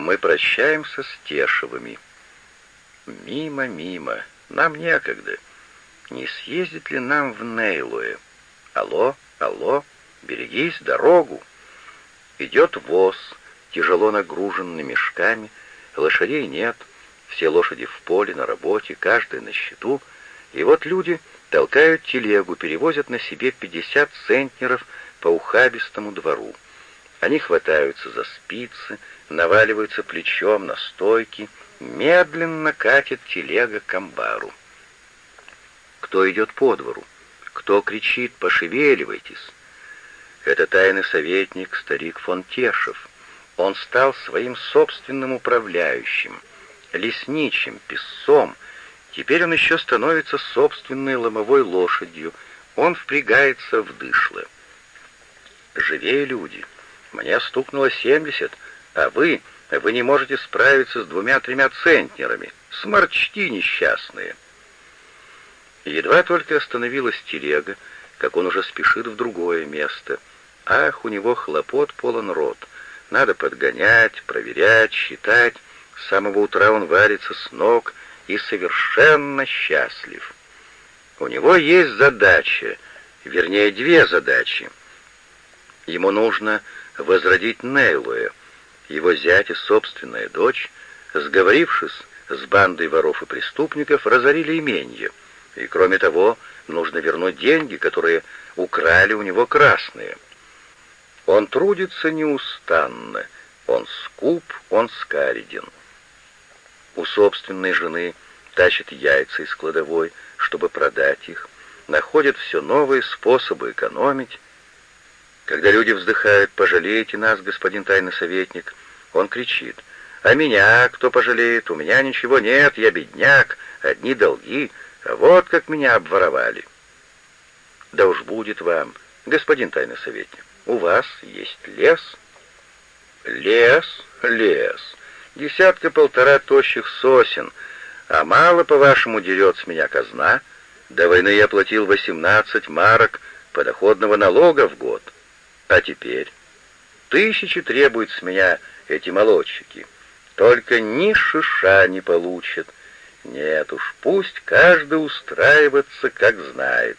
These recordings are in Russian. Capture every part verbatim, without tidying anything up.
Мы прощаемся с Тешевыми. Мимо, мимо, нам некогда. Не съездить ли нам в Нейлуэ? Алло, алло, берегись, дорогу. Идет воз, тяжело нагруженный мешками, лошадей нет, все лошади в поле, на работе, каждая на счету, и вот люди толкают телегу, перевозят на себе пятьдесят центнеров по ухабистому двору. Они хватаются за спицы, наваливаются плечом на стойки, медленно катит телега к амбару. Кто идет по двору? Кто кричит «Пошевеливайтесь»? Это тайный советник, старик фон Тешев. Он стал своим собственным управляющим, лесничим, писцом. Теперь он еще становится собственной ломовой лошадью. Он впрягается в дышло. Живее, люди! Мне стукнуло семьдесят, а вы, вы не можете справиться с двумя-тремя центнерами. Сморчки несчастные. Едва только остановилась телега, как он уже спешит в другое место. Ах, у него хлопот полон рот. Надо подгонять, проверять, считать. С самого утра он варится с ног и совершенно счастлив. У него есть задача, вернее, две задачи. Ему нужно возродить Нейлуэ. Его зять и собственная дочь, сговорившись с бандой воров и преступников, разорили именье. И, кроме того, нужно вернуть деньги, которые украли у него красные. Он трудится неустанно, он скуп, он скареден. У собственной жены тащит яйца из кладовой, чтобы продать их, находит все новые способы экономить. Когда люди вздыхают «Пожалейте нас, господин тайный советник», он кричит: «А меня кто пожалеет? У меня ничего нет, я бедняк, одни долги, а вот как меня обворовали». Да уж будет вам, господин тайный советник, у вас есть лес. Лес, лес, десятка-полтора тощих сосен, а мало, по-вашему, дерет с меня казна? До войны я платил восемнадцать марок подоходного налога в год. А теперь тысячи требуют с меня эти молодчики. Только ни шиша не получат. Нет уж, пусть каждый устраивается, как знает.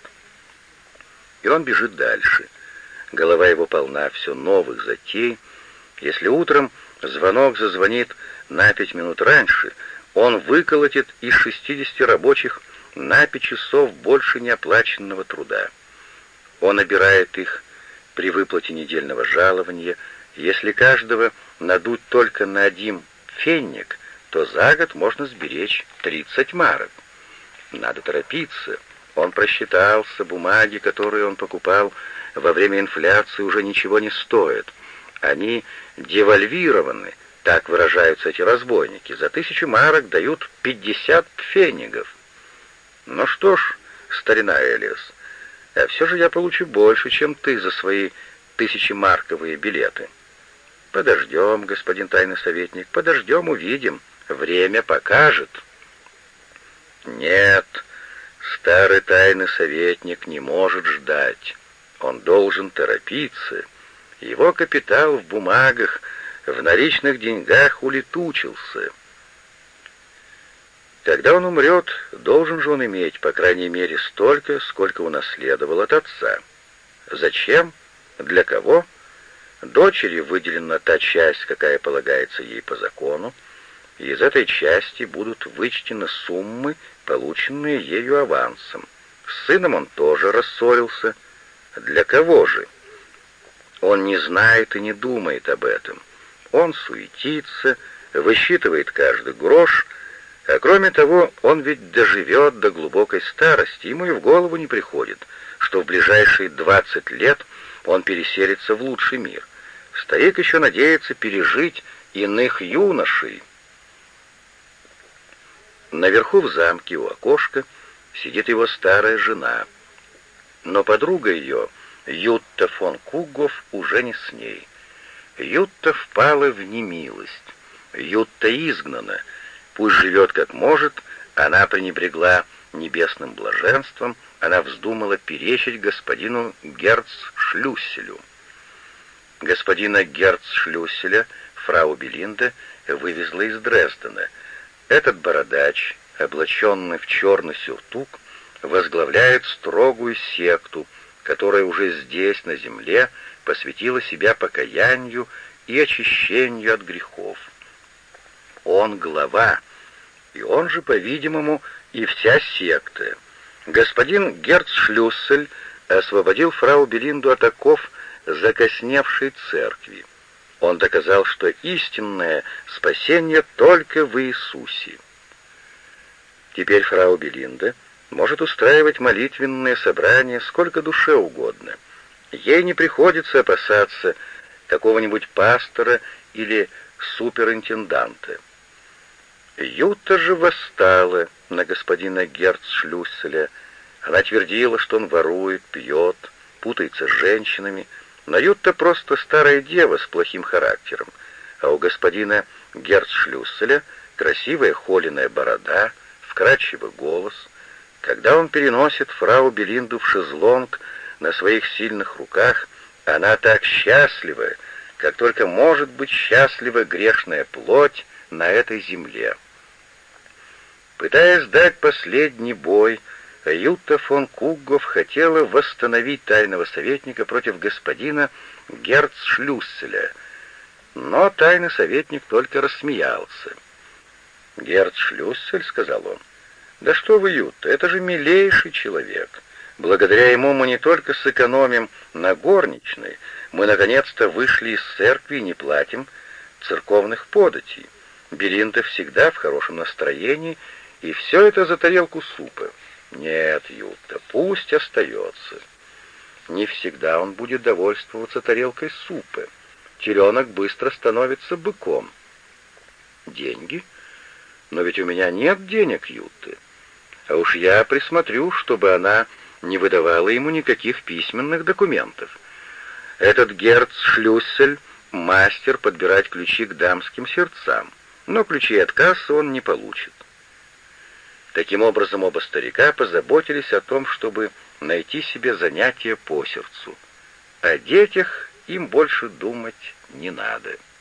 И он бежит дальше. Голова его полна все новых затей. Если утром звонок зазвонит на пять минут раньше, он выколотит из шестидесяти рабочих на пять часов больше неоплаченного труда. Он набирает их при выплате недельного жалования. Если каждого надуть только на один фенник, то за год можно сберечь тридцать марок. Надо торопиться. Он просчитался, бумаги, которые он покупал во время инфляции, уже ничего не стоят. Они девальвированы, так выражаются эти разбойники. За тысячу марок дают пятьдесят пфенигов. Ну что ж, старина Элиас, а все же я получу больше, чем ты за свои тысячемарковые билеты. Подождем, господин тайный советник, подождем, увидим. Время покажет. Нет, старый тайный советник не может ждать. Он должен торопиться. Его капитал в бумагах, в наличных деньгах улетучился. Когда он умрет, должен же он иметь, по крайней мере, столько, сколько унаследовал от отца. Зачем? Для кого? Дочери выделена та часть, какая полагается ей по закону, и из этой части будут вычтены суммы, полученные ею авансом. С сыном он тоже рассорился. Для кого же? Он не знает и не думает об этом. Он суетится, высчитывает каждый грош, а кроме того, он ведь доживет до глубокой старости, ему и в голову не приходит, что в ближайшие двадцать лет он переселится в лучший мир. Старик еще надеется пережить иных юношей. Наверху в замке у окошка сидит его старая жена, но подруга ее, Ютта фон Куггоф, уже не с ней. Ютта впала в немилость, Ютта изгнана. Пусть живет как может, она пренебрегла небесным блаженством, она вздумала перечить господину Герцшлюсселю. Господина Герцшлюсселя фрау Белинда вывезла из Дрездена. Этот бородач, облаченный в черный сюртук, возглавляет строгую секту, которая уже здесь, на земле, посвятила себя покаянию и очищению от грехов. Он глава, и он же, по-видимому, и вся секта. Господин Герцшлюссель освободил фрау Белинду от оков закосневшей церкви. Он доказал, что истинное спасение только в Иисусе. Теперь фрау Белинда может устраивать молитвенные собрания сколько душе угодно. Ей не приходится опасаться какого-нибудь пастора или суперинтенданта. Юта же восстала на господина Герцшлюсселя. Она твердила, что он ворует, пьет, путается с женщинами, но Юта просто старая дева с плохим характером, а у господина Герцшлюсселя красивая холеная борода, вкрадчивый голос. Когда он переносит фрау Белинду в шезлонг на своих сильных руках, она так счастлива, как только может быть счастлива грешная плоть на этой земле. Пытаясь дать последний бой, Юта фон Куггоф хотела восстановить тайного советника против господина Герцшлюсселя, но тайный советник только рассмеялся. «Герцшлюссель», — сказал он, — «да что вы, Юта, это же милейший человек. Благодаря ему мы не только сэкономим на горничной, мы наконец-то вышли из церкви и не платим церковных податей. Белинда всегда в хорошем настроении, и все это за тарелку супа. Нет, Юта, пусть остается. Не всегда он будет довольствоваться тарелкой супа. Теленок быстро становится быком. Деньги? Но ведь у меня нет денег, Юты. А уж я присмотрю, чтобы она не выдавала ему никаких письменных документов. Этот Герцшлюссель — мастер подбирать ключи к дамским сердцам, но ключей от кассы он не получит. Таким образом, оба старика позаботились о том, чтобы найти себе занятие по сердцу. О детях им больше думать не надо.